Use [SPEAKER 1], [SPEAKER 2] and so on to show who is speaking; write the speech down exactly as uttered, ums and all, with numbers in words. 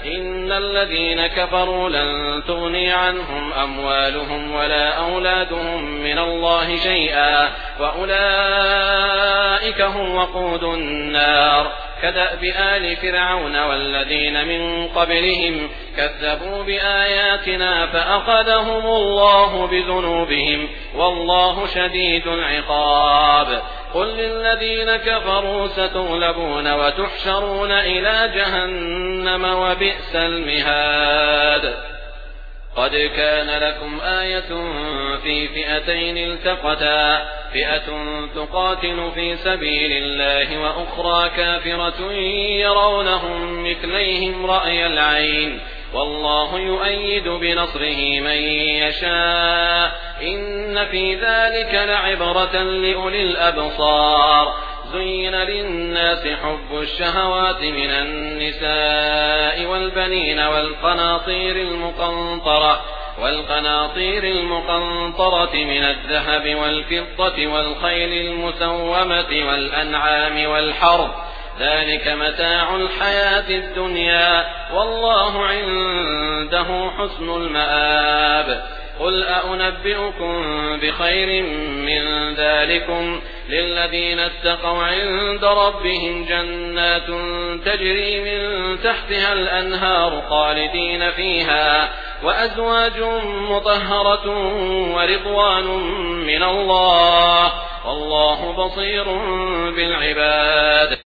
[SPEAKER 1] إن الذين كفروا لن تغني عنهم أموالهم ولا أولادهم من الله شيئا وأولئك هم وقود النار كدأب آل فرعون والذين من قبلهم كذبوا بآياتنا فأخذهم الله بذنوبهم والله شديد العقاب قل للذين كفروا ستغلبون وتحشرون إلى جهنم وبئس المهاد قد كان لكم آية في فئتين التقتا فئة تقاتل في سبيل الله وأخرى كافرة يرونهم مثليهم رأي العين والله يؤيد بنصره من يشاء إن في ذلك لعبرة لأولي الأبصار زين للناس حب الشهوات من النساء والبنين والقناطير المقنطرة والقناطير المقنطرة من الذهب والفضة والخيل المسومة والأنعام والحرث ذلك متاع الحياة الدنيا والله عنده حسن المآب قل أنبئكم بخير من ذلكم للذين اتقوا عند ربهم جنات تجري من تحتها الأنهار خالدين فيها وأزواج مطهرة ورضوان من الله والله بصير بالعباد